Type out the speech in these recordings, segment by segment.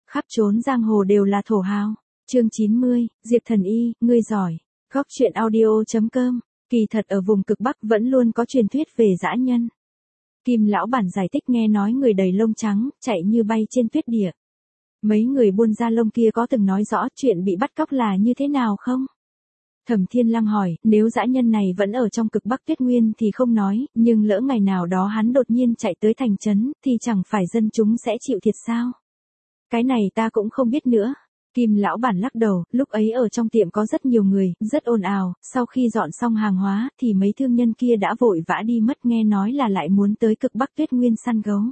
khắp trốn giang hồ đều là thổ hào. Chương 90, Diệp Thần Y, ngươi giỏi. Góc truyện audio.com. Kỳ thật ở vùng cực Bắc vẫn luôn có truyền thuyết về dã nhân. Kim lão bản giải thích nghe nói người đầy lông trắng, chạy như bay trên tuyết địa. Mấy người buôn da lông kia có từng nói rõ chuyện bị bắt cóc là như thế nào không? Thẩm Thiên Lăng hỏi, nếu dã nhân này vẫn ở trong cực Bắc Tuyết Nguyên thì không nói, nhưng lỡ ngày nào đó hắn đột nhiên chạy tới thành trấn, thì chẳng phải dân chúng sẽ chịu thiệt sao? Cái này ta cũng không biết nữa. Kim lão bản lắc đầu, lúc ấy ở trong tiệm có rất nhiều người, rất ồn ào, sau khi dọn xong hàng hóa, thì mấy thương nhân kia đã vội vã đi mất, nghe nói là lại muốn tới cực Bắc Tuyết Nguyên săn gấu.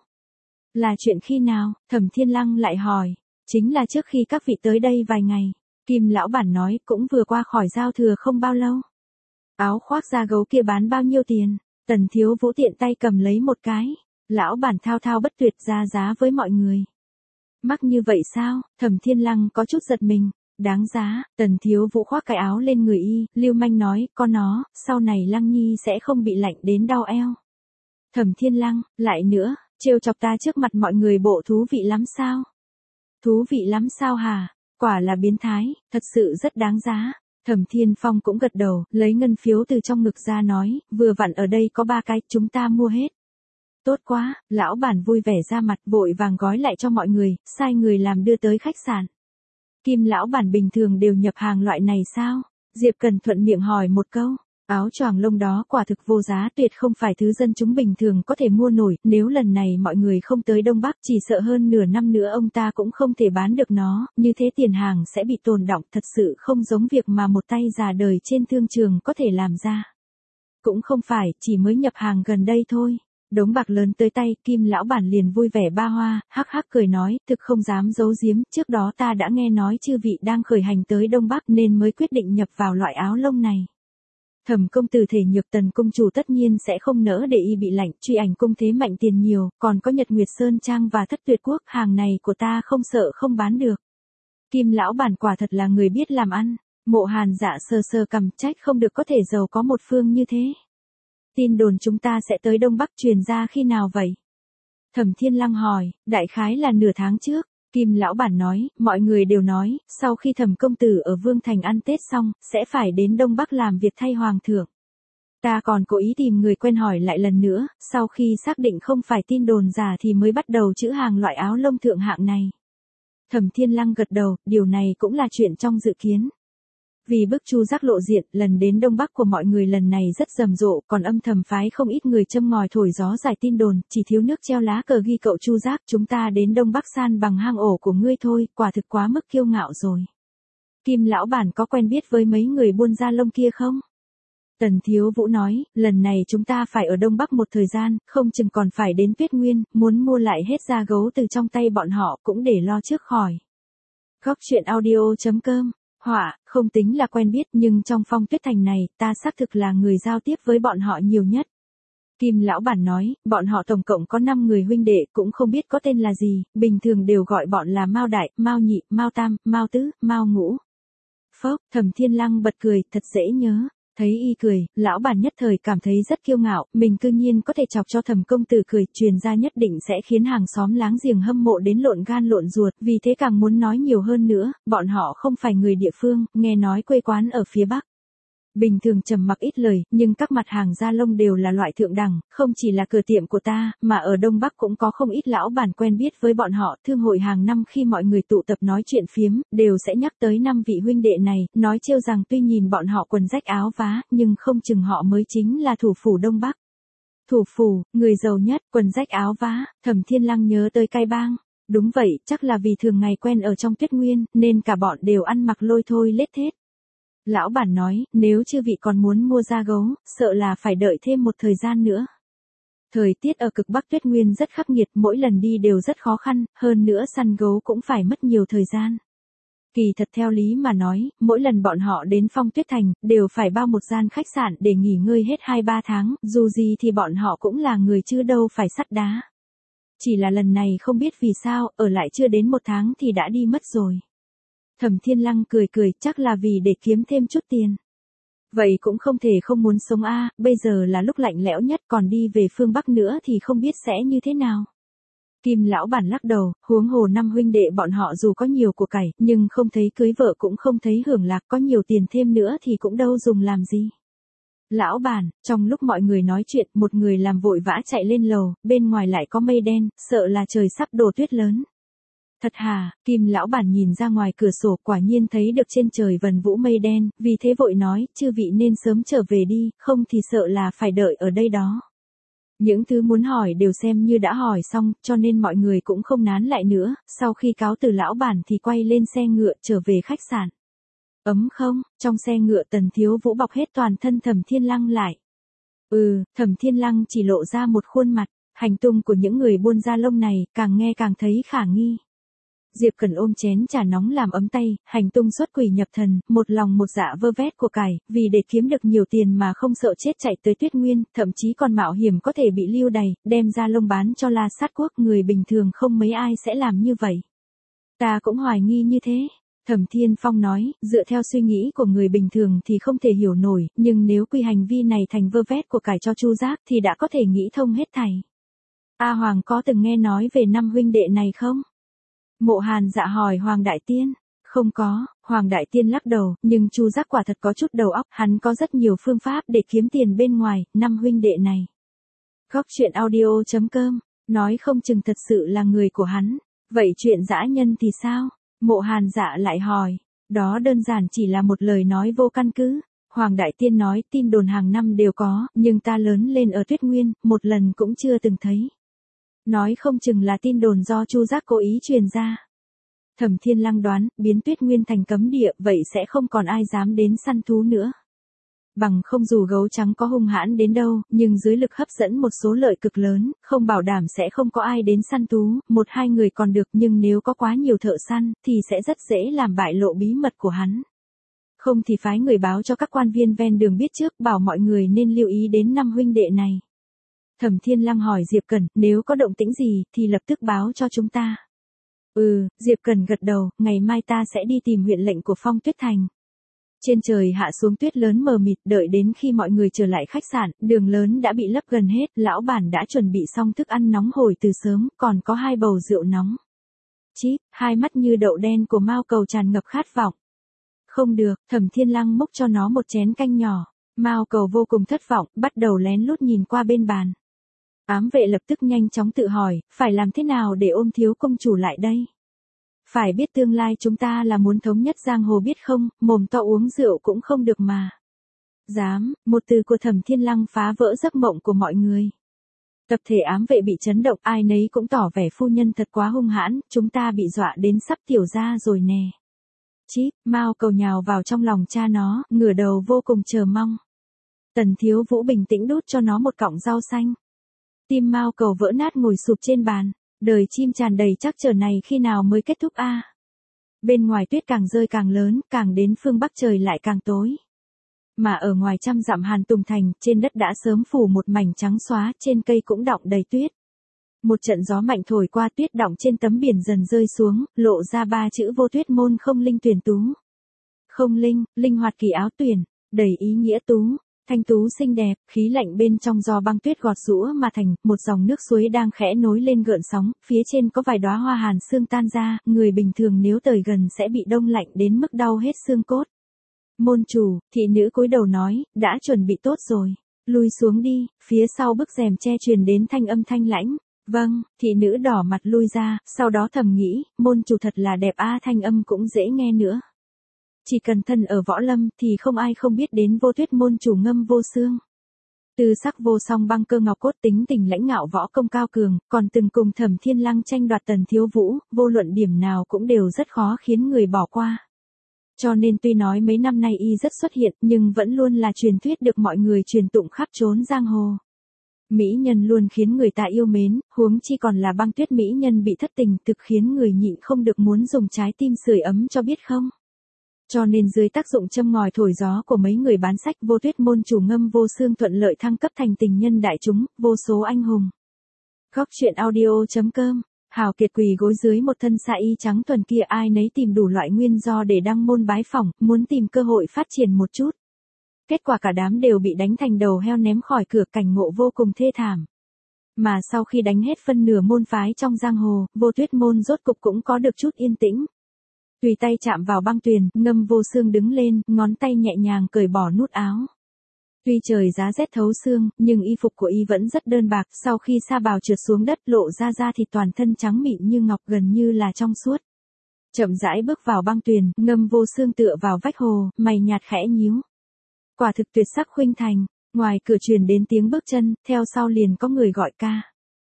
Là chuyện khi nào? Thẩm Thiên Lăng lại hỏi. Chính là trước khi các vị tới đây vài ngày. Kim lão bản nói, cũng vừa qua khỏi giao thừa không bao lâu. Áo khoác da gấu kia bán bao nhiêu tiền? Tần Thiếu Vũ tiện tay cầm lấy một cái. Lão bản thao thao bất tuyệt ra giá với mọi người. Mắc như vậy sao? Thẩm Thiên Lăng có chút giật mình. Đáng giá. Tần Thiếu Vũ khoác cái áo lên người y, lưu manh nói, con nó, sau này Lăng Nhi sẽ không bị lạnh đến đau eo. Thẩm Thiên Lăng, lại nữa, trêu chọc ta trước mặt mọi người bộ thú vị lắm sao? Thú vị lắm sao hả? Quả là biến thái, thật sự rất đáng giá. Thẩm Thiên Phong cũng gật đầu, lấy ngân phiếu từ trong ngực ra nói, vừa vặn ở đây có 3 cái, chúng ta mua hết. Tốt quá, lão bản vui vẻ ra mặt, vội vàng gói lại cho mọi người, sai người làm đưa tới khách sạn. Kim lão bản bình thường đều nhập hàng loại này sao? Diệp Cần thuận miệng hỏi một câu. Áo choàng lông đó quả thực vô giá, tuyệt không phải thứ dân chúng bình thường có thể mua nổi, nếu lần này mọi người không tới Đông Bắc, chỉ sợ hơn nửa năm nữa ông ta cũng không thể bán được nó, như thế tiền hàng sẽ bị tồn đọng, thật sự không giống việc mà một tay già đời trên thương trường có thể làm ra. Cũng không phải, chỉ mới nhập hàng gần đây thôi. Đống bạc lớn tới tay, Kim lão bản liền vui vẻ ba hoa, hắc hắc cười nói, thực không dám giấu giếm, trước đó ta đã nghe nói chư vị đang khởi hành tới Đông Bắc nên mới quyết định nhập vào loại áo lông này. Thẩm công tử thể nhược, Tần công chủ tất nhiên sẽ không nỡ để y bị lạnh, truy ảnh cung thế mạnh tiền nhiều, còn có Nhật Nguyệt Sơn Trang và Thất Tuyệt Quốc, hàng này của ta không sợ không bán được. Kim lão bản quả thật là người biết làm ăn. Mộ Hàn dạ sờ sờ cằm, trách không được có thể giàu có một phương như thế. Tin đồn chúng ta sẽ tới Đông Bắc truyền ra khi nào vậy? Thẩm Thiên Lăng hỏi, đại khái là nửa tháng trước. Kim lão bản nói, mọi người đều nói, sau khi Thẩm công tử ở Vương Thành ăn Tết xong, sẽ phải đến Đông Bắc làm việc thay Hoàng thượng. Ta còn cố ý tìm người quen hỏi lại lần nữa, sau khi xác định không phải tin đồn giả thì mới bắt đầu trữ hàng loại áo lông thượng hạng này. Thẩm Thiên Lăng gật đầu, điều này cũng là chuyện trong dự kiến. Vì bức Chu Giác lộ diện, lần đến Đông Bắc của mọi người lần này rất rầm rộ, còn âm thầm phái không ít người châm ngòi thổi gió giải tin đồn, chỉ thiếu nước treo lá cờ ghi cậu Chu Giác, chúng ta đến Đông Bắc san bằng hang ổ của ngươi thôi, quả thực quá mức kiêu ngạo rồi. Kim lão bản có quen biết với mấy người buôn da lông kia không? Tần Thiếu Vũ nói, lần này chúng ta phải ở Đông Bắc một thời gian, không chừng còn phải đến Tuyết Nguyên, muốn mua lại hết da gấu từ trong tay bọn họ cũng để lo trước khỏi. Góc truyện audio.com. Họa, không tính là quen biết nhưng trong Phong Tuyết Thành này, ta xác thực là người giao tiếp với bọn họ nhiều nhất. Kim lão bản nói, bọn họ tổng cộng có 5 người huynh đệ, cũng không biết có tên là gì, bình thường đều gọi bọn là Mao Đại, Mao Nhị, Mao Tam, Mao Tứ, Mao Ngũ. Phốc, Thẩm Thiên Lăng bật cười, thật dễ nhớ. Thấy y cười, lão bản nhất thời cảm thấy rất kiêu ngạo, mình cư nhiên có thể chọc cho Thẩm công tử cười, truyền ra nhất định sẽ khiến hàng xóm láng giềng hâm mộ đến lộn gan lộn ruột, vì thế càng muốn nói nhiều hơn nữa, bọn họ không phải người địa phương, nghe nói quê quán ở phía Bắc. Bình thường trầm mặc ít lời, nhưng các mặt hàng da lông đều là loại thượng đẳng, không chỉ là cửa tiệm của ta, mà ở Đông Bắc cũng có không ít lão bản quen biết với bọn họ, thương hội hàng năm khi mọi người tụ tập nói chuyện phiếm, đều sẽ nhắc tới 5 vị huynh đệ này, nói trêu rằng tuy nhìn bọn họ quần rách áo vá, nhưng không chừng họ mới chính là thủ phủ Đông Bắc. Thủ phủ, người giàu nhất, quần rách áo vá, Thẩm Thiên Lăng nhớ tới Cai Bang. Đúng vậy, chắc là vì thường ngày quen ở trong Tuyết Nguyên, nên cả bọn đều ăn mặc lôi thôi lết thết. Lão bản nói, nếu chư vị còn muốn mua da gấu, sợ là phải đợi thêm một thời gian nữa. Thời tiết ở cực Bắc Tuyết Nguyên rất khắc nghiệt, mỗi lần đi đều rất khó khăn, hơn nữa săn gấu cũng phải mất nhiều thời gian. Kỳ thật theo lý mà nói, mỗi lần bọn họ đến Phong Tuyết Thành, đều phải bao một gian khách sạn để nghỉ ngơi hết 2-3 tháng, dù gì thì bọn họ cũng là người chứ đâu phải sắt đá. Chỉ là lần này không biết vì sao, ở lại chưa đến 1 tháng thì đã đi mất rồi. Thẩm Thiên Lăng cười cười, chắc là vì để kiếm thêm chút tiền. Vậy cũng không thể không muốn sống a, bây giờ là lúc lạnh lẽo nhất, còn đi về phương Bắc nữa thì không biết sẽ như thế nào. Kim lão bản lắc đầu, huống hồ năm huynh đệ bọn họ dù có nhiều của cải, nhưng không thấy cưới vợ cũng không thấy hưởng lạc, có nhiều tiền thêm nữa thì cũng đâu dùng làm gì. Lão bản, trong lúc mọi người nói chuyện, một người làm vội vã chạy lên lầu, bên ngoài lại có mây đen, sợ là trời sắp đổ tuyết lớn. Thật hả? Kim lão bản nhìn ra ngoài cửa sổ, quả nhiên thấy được trên trời vần vũ mây đen, vì thế vội nói, chư vị nên sớm trở về đi, không thì sợ là phải đợi ở đây đó. Những thứ muốn hỏi đều xem như đã hỏi xong, cho nên mọi người cũng không nán lại nữa, sau khi cáo từ lão bản thì quay lên xe ngựa trở về khách sạn. Ấm không, trong xe ngựa Tần Thiếu Vũ bọc hết toàn thân Thẩm Thiên Lăng lại. Thẩm Thiên Lăng chỉ lộ ra một khuôn mặt, hành tung của những người buôn da lông này, càng nghe càng thấy khả nghi. Diệp Cẩn ôm chén trà nóng làm ấm tay, hành tung xuất quỷ nhập thần, một lòng một dạ vơ vét của cải, vì để kiếm được nhiều tiền mà không sợ chết chạy tới Tuyết Nguyên, thậm chí còn mạo hiểm có thể bị lưu đày, đem da lông bán cho La Sát Quốc, người bình thường không mấy ai sẽ làm như vậy. Ta cũng hoài nghi như thế. Thẩm Thiên Phong nói, dựa theo suy nghĩ của người bình thường thì không thể hiểu nổi, nhưng nếu quy hành vi này thành vơ vét của cải cho Chu Giác thì đã có thể nghĩ thông hết thảy. A Hoàng có từng nghe nói về năm huynh đệ này không? Mộ Hàn Dạ hỏi Hoàng Đại Tiên. Không có, Hoàng Đại Tiên lắc đầu, nhưng Chu Giác quả thật có chút đầu óc, hắn có rất nhiều phương pháp để kiếm tiền bên ngoài, năm huynh đệ này. Góc truyện audio.com, nói không chừng thật sự là người của hắn. Vậy chuyện dã nhân thì sao? Mộ Hàn Dạ lại hỏi. Đó đơn giản chỉ là một lời nói vô căn cứ. Hoàng Đại Tiên nói tin đồn hàng năm đều có, nhưng ta lớn lên ở Tuyết Nguyên, một lần cũng chưa từng thấy. Nói không chừng là tin đồn do Chu Giác cố ý truyền ra. Thẩm Thiên Lăng đoán, biến Tuyết Nguyên thành cấm địa, vậy sẽ không còn ai dám đến săn thú nữa. Bằng không dù gấu trắng có hung hãn đến đâu, nhưng dưới lực hấp dẫn một số lợi cực lớn, không bảo đảm sẽ không có ai đến săn thú, một hai người còn được, nhưng nếu có quá nhiều thợ săn, thì sẽ rất dễ làm bại lộ bí mật của hắn. Không thì phái người báo cho các quan viên ven đường biết trước, bảo mọi người nên lưu ý đến năm huynh đệ này. Thẩm Thiên Lăng hỏi Diệp Cẩn, nếu có động tĩnh gì, thì lập tức báo cho chúng ta. Diệp Cẩn gật đầu, ngày mai ta sẽ đi tìm huyện lệnh của Phong Tuyết Thành. Trên trời hạ xuống tuyết lớn mờ mịt, đợi đến khi mọi người trở lại khách sạn, đường lớn đã bị lấp gần hết, lão bản đã chuẩn bị xong thức ăn nóng hổi từ sớm, còn có 2 bầu rượu nóng. Chít, hai mắt như đậu đen của Mao Cầu tràn ngập khát vọng. Không được, Thẩm Thiên Lăng múc cho nó một chén canh nhỏ. Mao Cầu vô cùng thất vọng, bắt đầu lén lút nhìn qua bên bàn. Ám vệ lập tức nhanh chóng tự hỏi, phải làm thế nào để ôm thiếu công chủ lại đây? Phải biết tương lai chúng ta là muốn thống nhất giang hồ biết không, mồm to uống rượu cũng không được mà. Dám, một từ của Thẩm Thiên Lăng phá vỡ giấc mộng của mọi người. Tập thể ám vệ bị chấn động, ai nấy cũng tỏ vẻ phu nhân thật quá hung hãn, chúng ta bị dọa đến sắp tiểu ra rồi nè. Chít, Mao Cầu nhào vào trong lòng cha nó, ngửa đầu vô cùng chờ mong. Tần Thiếu Vũ bình tĩnh đút cho nó một cọng rau xanh. Tim Mao Cầu vỡ nát ngồi sụp trên bàn, đời chim tràn đầy trắc trở này khi nào mới kết thúc a? Bên ngoài tuyết càng rơi càng lớn, càng đến phương Bắc trời lại càng tối. Mà ở ngoài trăm dặm Hàn Tùng Thành, trên đất đã sớm phủ một mảnh trắng xóa, trên cây cũng đọng đầy tuyết. Một trận gió mạnh thổi qua, tuyết đọng trên tấm biển dần rơi xuống, lộ ra 3 chữ Vô Tuyết Môn Không Linh Tuyển Tú. Không linh, linh hoạt kỳ áo tuyển, đầy ý nghĩa tú. Thanh tú xinh đẹp, khí lạnh bên trong do băng tuyết gọt rũa mà thành, một dòng nước suối đang khẽ nối lên gợn sóng, phía trên có vài đóa hoa hàn sương tan ra, người bình thường nếu tới gần sẽ bị đông lạnh đến mức đau hết xương cốt. Môn chủ, thị nữ cúi đầu nói, đã chuẩn bị tốt rồi, lui xuống đi, phía sau bức rèm che truyền đến thanh âm thanh lãnh. Vâng, thị nữ đỏ mặt lui ra, sau đó thầm nghĩ, môn chủ thật là đẹp a, thanh âm cũng dễ nghe nữa. Chỉ cần thân ở võ lâm thì không ai không biết đến Vô Tuyết môn chủ Ngâm Vô Xương. Từ sắc vô song băng cơ ngọc cốt, tính tình lãnh ngạo võ công cao cường, còn từng cùng Thẩm Thiên Lăng tranh đoạt Tần Thiếu Vũ, vô luận điểm nào cũng đều rất khó khiến người bỏ qua. Cho nên tuy nói mấy năm nay y rất xuất hiện, nhưng vẫn luôn là truyền thuyết được mọi người truyền tụng khắp trốn giang hồ. Mỹ nhân luôn khiến người ta yêu mến, huống chi còn là băng tuyết mỹ nhân bị thất tình, thực khiến người nhịn không được muốn dùng trái tim sưởi ấm cho biết không. Cho nên dưới tác dụng châm ngòi thổi gió của mấy người bán sách, Vô Tuyết môn chủ Ngâm Vô Xương thuận lợi thăng cấp thành tình nhân đại chúng, vô số anh hùng. Góc truyện audio.com, hào kiệt quỳ gối dưới một thân sa y trắng thuần kia, ai nấy tìm đủ loại nguyên do để đăng môn bái phỏng, muốn tìm cơ hội phát triển một chút. Kết quả cả đám đều bị đánh thành đầu heo ném khỏi cửa, cảnh ngộ vô cùng thê thảm. Mà sau khi đánh hết phân nửa môn phái trong giang hồ, Vô Tuyết môn rốt cục cũng có được chút yên tĩnh. Tùy tay chạm vào băng tuyền, Ngâm Vô Xương đứng lên, ngón tay nhẹ nhàng cởi bỏ nút áo. Tuy trời giá rét thấu xương, nhưng y phục của y vẫn rất đơn bạc, sau khi sa bào trượt xuống đất lộ ra da thịt toàn thân trắng mịn như ngọc, gần như là trong suốt. Chậm rãi bước vào băng tuyền, Ngâm Vô Xương tựa vào vách hồ, mày nhạt khẽ nhíu. Quả thực tuyệt sắc khuynh thành, ngoài cửa truyền đến tiếng bước chân, theo sau liền có người gọi ca.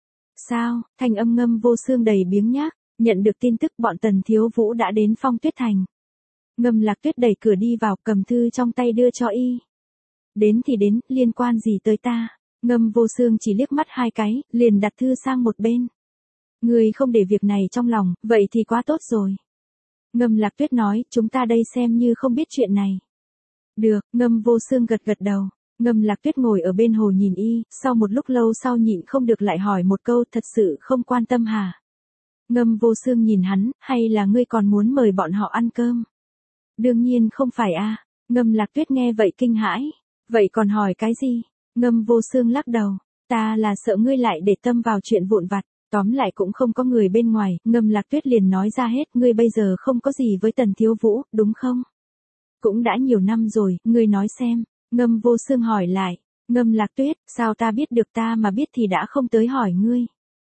Sao? Thanh âm Ngâm Vô Xương đầy biếng nhác, nhận được tin tức bọn Tần Thiếu Vũ đã đến Phong Tuyết Thành. Ngâm Lạc Tuyết đẩy cửa đi vào, cầm thư trong tay đưa cho y. Đến thì đến, liên quan gì tới ta? Ngâm Vô Xương chỉ liếc mắt hai cái, liền đặt thư sang một bên. Người không để việc này trong lòng, vậy thì quá tốt rồi. Ngâm Lạc Tuyết nói, chúng ta đây xem như không biết chuyện này. Được, Ngâm Vô Xương gật gật đầu. Ngâm Lạc Tuyết ngồi ở bên hồ nhìn y, sau một lúc lâu sau nhịn không được lại hỏi một câu, thật sự không quan tâm hả? Ngâm Vô Xương nhìn hắn, hay là ngươi còn muốn mời bọn họ ăn cơm? Đương nhiên không phải a. Ngâm Lạc Tuyết nghe vậy kinh hãi. Vậy còn hỏi cái gì? Ngâm Vô Xương lắc đầu. Ta là sợ ngươi lại để tâm vào chuyện vụn vặt. Tóm lại cũng không có người bên ngoài. Ngâm Lạc Tuyết liền nói ra hết. Ngươi bây giờ không có gì với Tần Thiếu Vũ, đúng không? Cũng đã nhiều năm rồi, ngươi nói xem. Ngâm Vô Xương hỏi lại. Ngâm Lạc Tuyết, sao ta biết được, ta mà biết thì đã không tới hỏi ngươi.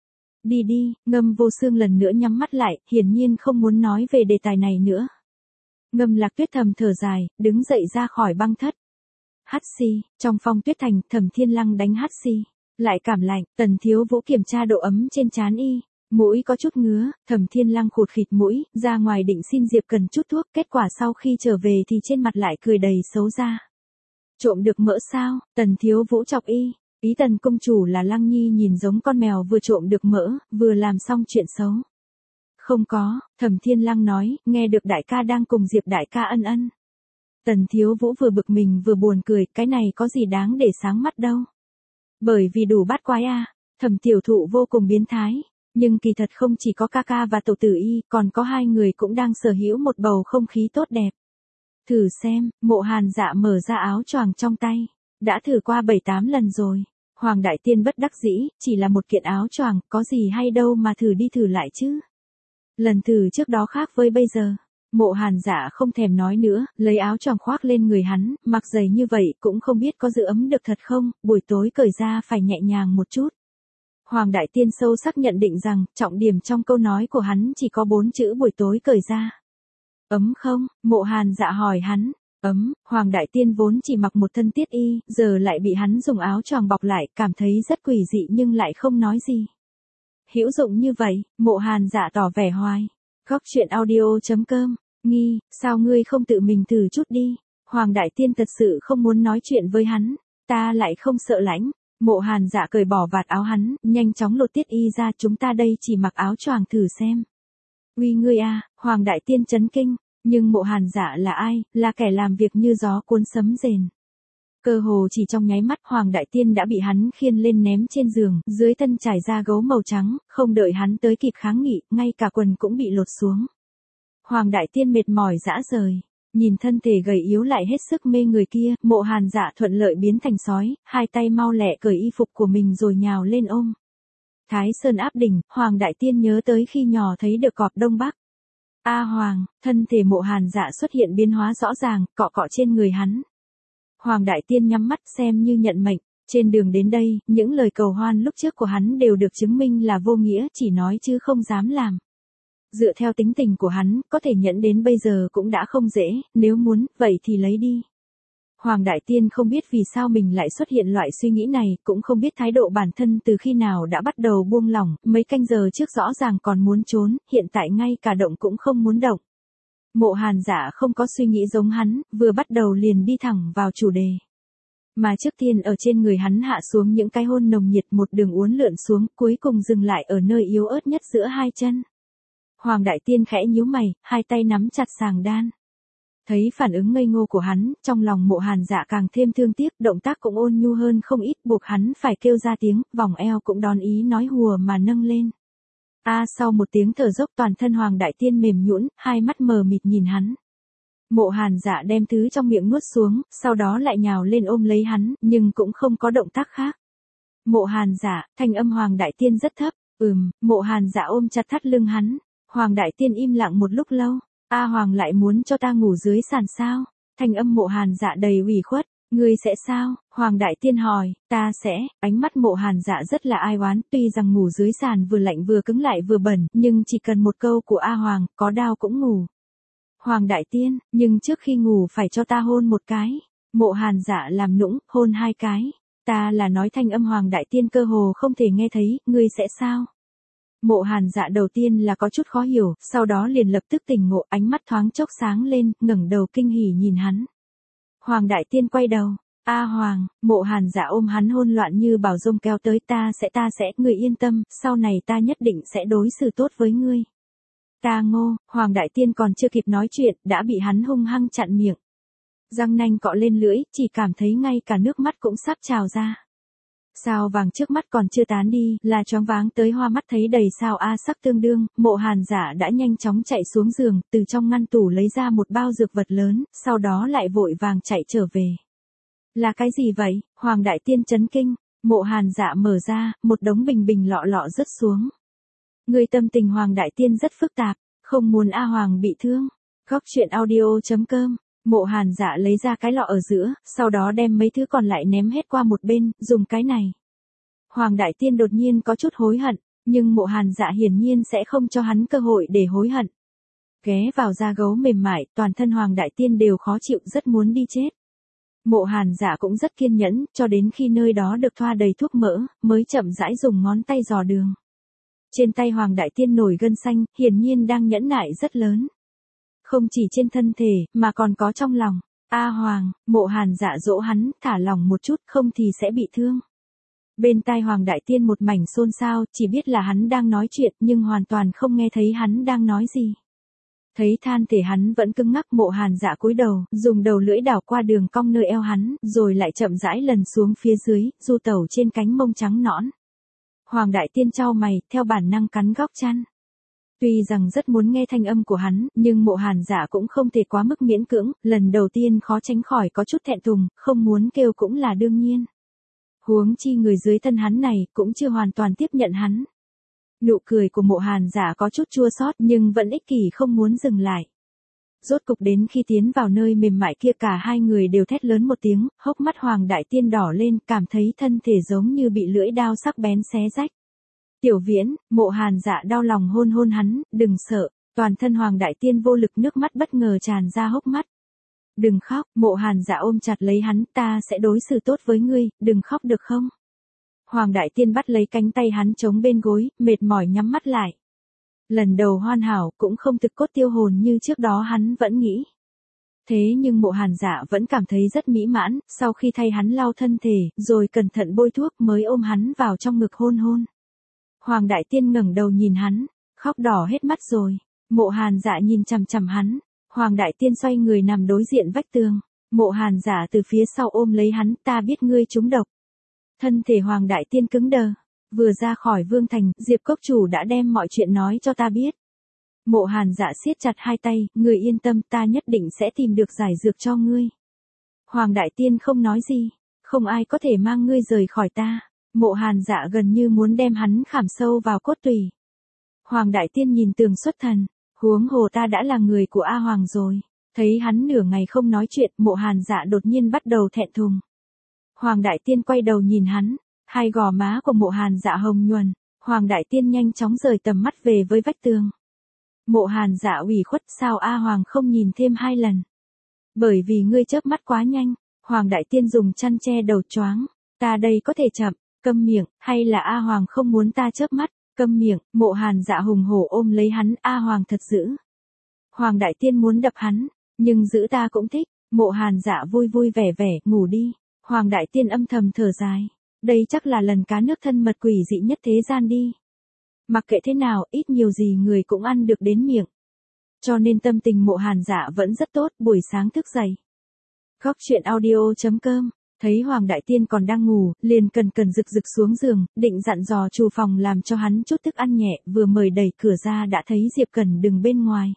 Đi đi, Ngâm Vô Xương lần nữa nhắm mắt lại, hiển nhiên không muốn nói về đề tài này nữa. Ngâm Lạc Tuyết thầm thở dài, đứng dậy ra khỏi băng thất. Hắt xì, trong Phong Tuyết Thành, Thẩm Thiên Lăng đánh hắt xì, lại cảm lạnh, Tần Thiếu Vũ kiểm tra độ ấm trên trán y, mũi có chút ngứa, Thẩm Thiên Lăng khụt khịt mũi, ra ngoài định xin Diệp Cần chút thuốc, kết quả sau khi trở về thì trên mặt lại cười đầy xấu ra. Trộm được mỡ sao? Tần Thiếu Vũ chọc y. Ý Tần công chủ là Lăng Nhi nhìn giống con mèo vừa trộm được mỡ, vừa làm xong chuyện xấu. Không có, Thẩm Thiên Lăng nói, nghe được đại ca đang cùng Diệp đại ca ân ân. Tần Thiếu Vũ vừa bực mình vừa buồn cười, cái này có gì đáng để sáng mắt đâu. Bởi vì đủ bát quái a. Thẩm tiểu thụ vô cùng biến thái, nhưng kỳ thật không chỉ có ca ca và tổ tử y, còn có hai người cũng đang sở hữu một bầu không khí tốt đẹp. Thử xem, Mộ Hàn Dạ mở ra áo choàng trong tay. Đã thử qua 7-8 lần rồi. Hoàng Đại Tiên bất đắc dĩ, chỉ là một kiện áo choàng, có gì hay đâu mà thử đi thử lại chứ. Lần thử trước đó khác với bây giờ. Mộ Hàn Dạ không thèm nói nữa, lấy áo choàng khoác lên người hắn, mặc giày như vậy cũng không biết có giữ ấm được thật không, buổi tối cởi ra phải nhẹ nhàng một chút. Hoàng Đại Tiên sâu sắc nhận định rằng, trọng điểm trong câu nói của hắn chỉ có 4 chữ buổi tối cởi ra. Ấm không? Mộ Hàn Dạ hỏi hắn. Ấm, Hoàng Đại Tiên vốn chỉ mặc một thân tiết y, giờ lại bị hắn dùng áo choàng bọc lại, cảm thấy rất quỷ dị nhưng lại không nói gì. Hữu dụng như vậy, Mộ Hàn Dạ tỏ vẻ hoài. Góc truyện audio.com, Nghi, sao ngươi không tự mình thử chút đi? Hoàng Đại Tiên thật sự không muốn nói chuyện với hắn, ta lại không sợ lãnh. Mộ Hàn Dạ cởi bỏ vạt áo hắn, nhanh chóng lột tiết y ra, chúng ta đây chỉ mặc áo choàng thử xem. Uy ngươi a, Hoàng Đại Tiên chấn kinh. Nhưng Mộ Hàn Dạ là ai, là kẻ làm việc như gió cuốn sấm rền. Cơ hồ chỉ trong nháy mắt Hoàng Đại Tiên đã bị hắn khiêng lên ném trên giường, dưới thân trải ra gấu màu trắng, không đợi hắn tới kịp kháng nghị, ngay cả quần cũng bị lột xuống. Hoàng Đại Tiên mệt mỏi rã rời, nhìn thân thể gầy yếu lại hết sức mê người kia, Mộ Hàn Dạ thuận lợi biến thành sói, hai tay mau lẹ cởi y phục của mình rồi nhào lên ôm. Thái Sơn áp đỉnh, Hoàng Đại Tiên nhớ tới khi nhỏ thấy được cọp Đông Bắc. A Hoàng, thân thể Mộ Hàn Dạ xuất hiện biến hóa rõ ràng, cọ cọ trên người hắn. Hoàng Đại Tiên nhắm mắt xem như nhận mệnh, trên đường đến đây, những lời cầu hoan lúc trước của hắn đều được chứng minh là vô nghĩa, chỉ nói chứ không dám làm. Dựa theo tính tình của hắn, có thể nhẫn đến bây giờ cũng đã không dễ, nếu muốn, vậy thì lấy đi. Hoàng Đại Tiên không biết vì sao mình lại xuất hiện loại suy nghĩ này, cũng không biết thái độ bản thân từ khi nào đã bắt đầu buông lỏng, mấy canh giờ trước rõ ràng còn muốn trốn, hiện tại ngay cả động cũng không muốn động. Mộ Hàn Dạ không có suy nghĩ giống hắn, vừa bắt đầu liền đi thẳng vào chủ đề. Mà trước tiên ở trên người hắn hạ xuống những cái hôn nồng nhiệt, một đường uốn lượn xuống, cuối cùng dừng lại ở nơi yếu ớt nhất giữa hai chân. Hoàng Đại Tiên khẽ nhíu mày, hai tay nắm chặt sàng đan. Thấy phản ứng ngây ngô của hắn, trong lòng Mộ Hàn Dạ càng thêm thương tiếc, động tác cũng ôn nhu hơn không ít, buộc hắn phải kêu ra tiếng, vòng eo cũng đón ý nói hùa mà nâng lên. Sau một tiếng thở dốc toàn thân Hoàng Đại Tiên mềm nhũn, hai mắt mờ mịt nhìn hắn. Mộ Hàn Dạ đem thứ trong miệng nuốt xuống, sau đó lại nhào lên ôm lấy hắn, nhưng cũng không có động tác khác. Mộ Hàn Dạ, thanh âm Hoàng Đại Tiên rất thấp. Mộ Hàn Dạ ôm chặt thắt lưng hắn. Hoàng Đại Tiên im lặng một lúc lâu. A Hoàng lại muốn cho ta ngủ dưới sàn sao? Thanh âm Mộ Hàn Dạ đầy ủy khuất. Ngươi sẽ sao? Hoàng Đại Tiên hỏi. Ta sẽ. Ánh mắt Mộ Hàn Dạ rất là ai oán. Tuy rằng ngủ dưới sàn vừa lạnh vừa cứng lại vừa bẩn, nhưng chỉ cần một câu của A Hoàng, có đau cũng ngủ. Hoàng Đại Tiên, nhưng trước khi ngủ phải cho ta hôn một cái. Mộ Hàn Dạ làm nũng, hôn 2 cái. Ta là nói, thanh âm Hoàng Đại Tiên cơ hồ không thể nghe thấy. Ngươi sẽ sao? Mộ Hàn Dạ đầu tiên là có chút khó hiểu, sau đó liền lập tức tỉnh ngộ, ánh mắt thoáng chốc sáng lên, ngẩng đầu kinh hỉ nhìn hắn. Hoàng Đại Tiên quay đầu. A Hoàng. Mộ Hàn Dạ ôm hắn hôn loạn như bảo rông kéo tới. Ta sẽ, ngươi yên tâm, sau này ta nhất định sẽ đối xử tốt với ngươi. Ta Ngô. Hoàng Đại Tiên còn chưa kịp nói chuyện, đã bị hắn hung hăng chặn miệng. Răng nanh cọ lên lưỡi, chỉ cảm thấy ngay cả nước mắt cũng sắp trào ra. Sao vàng trước mắt còn chưa tán đi, là choáng váng tới hoa mắt thấy đầy sao A sắc tương đương. Mộ Hàn Dạ đã nhanh chóng chạy xuống giường, từ trong ngăn tủ lấy ra một bao dược vật lớn, sau đó lại vội vàng chạy trở về. Là cái gì vậy? Hoàng Đại Tiên chấn kinh. Mộ Hàn Dạ mở ra, một đống bình lọ rớt xuống. Người tâm tình Hoàng Đại Tiên rất phức tạp, không muốn A Hoàng bị thương. Góc truyện audio.com. Mộ Hàn Dạ lấy ra cái lọ ở giữa, sau đó đem mấy thứ còn lại ném hết qua một bên, dùng cái này. Hoàng Đại Tiên đột nhiên có chút hối hận, nhưng Mộ Hàn Dạ hiển nhiên sẽ không cho hắn cơ hội để hối hận. Ghé vào da gấu mềm mại, toàn thân Hoàng Đại Tiên đều khó chịu, rất muốn đi chết. Mộ Hàn Dạ cũng rất kiên nhẫn, cho đến khi nơi đó được thoa đầy thuốc mỡ, mới chậm rãi dùng ngón tay dò đường. Trên tay Hoàng Đại Tiên nổi gân xanh, hiển nhiên đang nhẫn nại rất lớn. Không chỉ trên thân thể, mà còn có trong lòng. A Hoàng. Mộ Hàn Dạ dỗ hắn, thả lòng một chút, không thì sẽ bị thương. Bên tai Hoàng Đại Tiên một mảnh xôn xao, chỉ biết là hắn đang nói chuyện, nhưng hoàn toàn không nghe thấy hắn đang nói gì. Thấy than thể hắn vẫn cứng ngắc, Mộ Hàn Dạ cúi đầu, dùng đầu lưỡi đảo qua đường cong nơi eo hắn, rồi lại chậm rãi lần xuống phía dưới, du tẩu trên cánh mông trắng nõn. Hoàng Đại Tiên chau mày, theo bản năng cắn góc chăn. Tuy rằng rất muốn nghe thanh âm của hắn, nhưng Mộ Hàn Dạ cũng không thể quá mức miễn cưỡng, lần đầu tiên khó tránh khỏi có chút thẹn thùng, không muốn kêu cũng là đương nhiên. Huống chi người dưới thân hắn này cũng chưa hoàn toàn tiếp nhận hắn. Nụ cười của Mộ Hàn Dạ có chút chua xót nhưng vẫn ích kỷ không muốn dừng lại. Rốt cục đến khi tiến vào nơi mềm mại kia, cả hai người đều thét lớn một tiếng, hốc mắt Hoàng Đại Tiên đỏ lên, cảm thấy thân thể giống như bị lưỡi dao sắc bén xé rách. Tiểu Viễn. Mộ Hàn Dạ đau lòng hôn hắn, đừng sợ. Toàn thân Hoàng Đại Tiên vô lực, nước mắt bất ngờ tràn ra hốc mắt. Đừng khóc. Mộ Hàn Dạ ôm chặt lấy hắn, ta sẽ đối xử tốt với ngươi, đừng khóc được không? Hoàng Đại Tiên bắt lấy cánh tay hắn chống bên gối, mệt mỏi nhắm mắt lại. Lần đầu hoàn hảo cũng không thực cốt tiêu hồn như trước đó hắn vẫn nghĩ. Thế nhưng Mộ Hàn Dạ vẫn cảm thấy rất mỹ mãn, sau khi thay hắn lau thân thể, rồi cẩn thận bôi thuốc mới ôm hắn vào trong ngực hôn. Hoàng Đại Tiên ngẩng đầu nhìn hắn, khóc đỏ hết mắt rồi. Mộ Hàn Dạ nhìn chằm chằm hắn. Hoàng Đại Tiên xoay người nằm đối diện vách tường. Mộ Hàn Dạ từ phía sau ôm lấy hắn, ta biết ngươi trúng độc. Thân thể Hoàng Đại Tiên cứng đờ. Vừa ra khỏi Vương Thành, Diệp Cốc Chủ đã đem mọi chuyện nói cho ta biết. Mộ Hàn Dạ siết chặt hai tay, ngươi yên tâm, ta nhất định sẽ tìm được giải dược cho ngươi. Hoàng Đại Tiên không nói gì, không ai có thể mang ngươi rời khỏi ta. Mộ Hàn Dạ gần như muốn đem hắn khảm sâu vào cốt tủy. Hoàng Đại Tiên nhìn tường xuất thần, huống hồ ta đã là người của A Hoàng rồi. Thấy hắn nửa ngày không nói chuyện, Mộ Hàn Dạ đột nhiên bắt đầu thẹn thùng. Hoàng Đại Tiên quay đầu nhìn hắn, hai gò má của Mộ Hàn Dạ hồng nhuần. Hoàng Đại Tiên nhanh chóng rời tầm mắt về với vách tường. Mộ Hàn Dạ ủy khuất, sao A Hoàng không nhìn thêm 2 lần? Bởi vì ngươi chớp mắt quá nhanh. Hoàng Đại Tiên dùng chăn che đầu choáng. Ta đây có thể chậm. Câm miệng, hay là A Hoàng không muốn ta chớp mắt? Câm miệng. Mộ Hàn Dạ hùng hổ ôm lấy hắn, A Hoàng thật dữ. Hoàng Đại Tiên muốn đập hắn, nhưng giữ ta cũng thích. Mộ Hàn Dạ vui vui vẻ vẻ, ngủ đi. Hoàng Đại Tiên âm thầm thở dài. Đây chắc là lần cá nước thân mật quỷ dị nhất thế gian đi. Mặc kệ thế nào, ít nhiều gì người cũng ăn được đến miệng. Cho nên tâm tình Mộ Hàn Dạ vẫn rất tốt, buổi sáng thức dậy. Góc truyện audio.com. Thấy Hoàng Đại Tiên còn đang ngủ, liền cần rực xuống giường, định dặn dò chủ phòng làm cho hắn chút thức ăn nhẹ, vừa mời đẩy cửa ra đã thấy Diệp Cẩn đứng bên ngoài.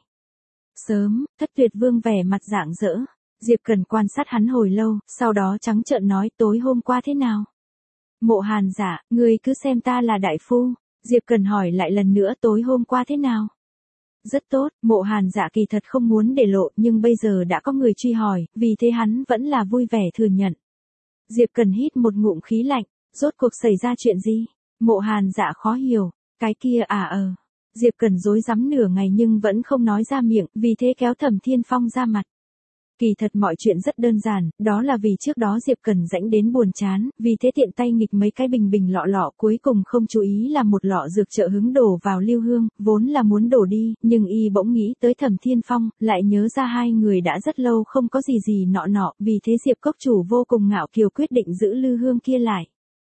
Sớm. Thất Tuyệt Vương vẻ mặt rạng rỡ. Diệp Cẩn quan sát hắn hồi lâu, sau đó trắng trợn nói, tối hôm qua thế nào? Mộ Hàn Dạ, ngươi cứ xem ta là đại phu. Diệp Cần hỏi lại lần nữa tối hôm qua thế nào? Rất tốt, Mộ Hàn Dạ kỳ thật không muốn để lộ nhưng bây giờ đã có người truy hỏi, vì thế hắn vẫn là vui vẻ thừa nhận. Diệp Cần hít một ngụm khí lạnh, rốt cuộc xảy ra chuyện gì? Mộ Hàn Dạ khó hiểu, cái kia Diệp Cần rối rắm nửa ngày nhưng vẫn không nói ra miệng, vì thế kéo Thẩm Thiên Phong ra mặt. Kỳ thật mọi chuyện rất đơn giản, đó là vì trước đó Diệp Cần rãnh đến buồn chán, vì thế tiện tay nghịch mấy cái bình lọ cuối cùng không chú ý là một lọ dược trợ hứng đổ vào Lưu Hương, vốn là muốn đổ đi, nhưng y bỗng nghĩ tới Thẩm Thiên Phong, lại nhớ ra hai người đã rất lâu không có gì nọ, vì thế Diệp Cốc Chủ vô cùng ngạo kiều quyết định giữ Lưu Hương kia lại.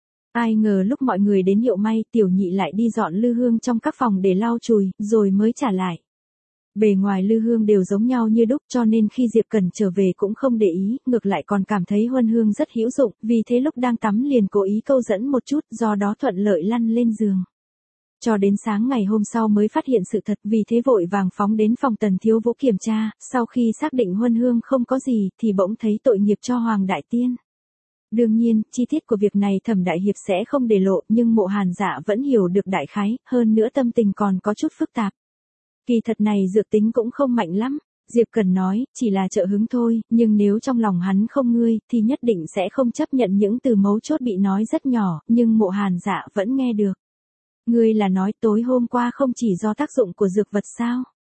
Ai ngờ lúc mọi người đến hiệu may, tiểu nhị lại đi dọn lư hương trong các phòng để lau chùi, rồi mới trả lại. Bề ngoài lư hương đều giống nhau như đúc cho nên khi Diệp Cần trở về cũng không để ý, ngược lại còn cảm thấy huân hương rất hữu dụng, vì thế lúc đang tắm liền cố ý câu dẫn một chút, do đó thuận lợi lăn lên giường. Cho đến sáng ngày hôm sau mới phát hiện sự thật, vì thế vội vàng phóng đến phòng Tần Thiếu Vũ kiểm tra, sau khi xác định huân hương không có gì thì bỗng thấy tội nghiệp cho Hoàng Đại Tiên. Đương nhiên, chi tiết của việc này Thẩm Đại Hiệp sẽ không để lộ, nhưng Mộ Hàn Dạ vẫn hiểu được đại khái, hơn nữa tâm tình còn có chút phức tạp. Kỳ thật này dược tính cũng không mạnh lắm, Diệp Cần nói, chỉ là trợ hứng thôi, nhưng nếu trong lòng hắn không ngươi, thì nhất định sẽ không chấp nhận những từ mấu chốt bị nói rất nhỏ, nhưng Mộ Hàn Dạ vẫn nghe được. Ngươi là nói tối hôm qua không chỉ do tác dụng của dược vật sao?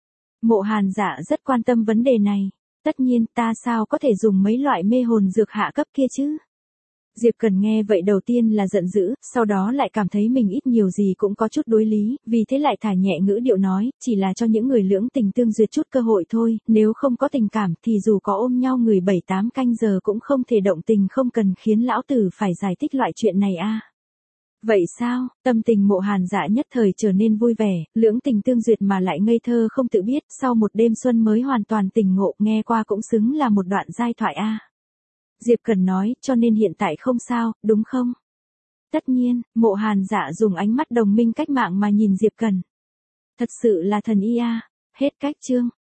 Mộ Hàn Dạ rất quan tâm vấn đề này. Tất nhiên, ta sao có thể dùng mấy loại mê hồn dược hạ cấp kia chứ? Diệp Cần nghe vậy đầu tiên là giận dữ, sau đó lại cảm thấy mình ít nhiều gì cũng có chút đối lý, vì thế lại thả nhẹ ngữ điệu nói, chỉ là cho những người lưỡng tình tương duyệt chút cơ hội thôi, nếu không có tình cảm thì dù có ôm nhau người 7-8 canh giờ cũng không thể động tình, không cần khiến lão tử phải giải thích loại chuyện này a. Vậy sao? Tâm tình Mộ Hàn Dạ nhất thời trở nên vui vẻ, lưỡng tình tương duyệt mà lại ngây thơ không tự biết, sau một đêm xuân mới hoàn toàn tỉnh ngộ, nghe qua cũng xứng là một đoạn giai thoại a. Diệp Cần nói, cho nên hiện tại không sao, đúng không? Tất nhiên, Mộ Hàn Dạ dùng ánh mắt đồng minh cách mạng mà nhìn Diệp Cần. Thật sự là thần y a. Hết cách chương.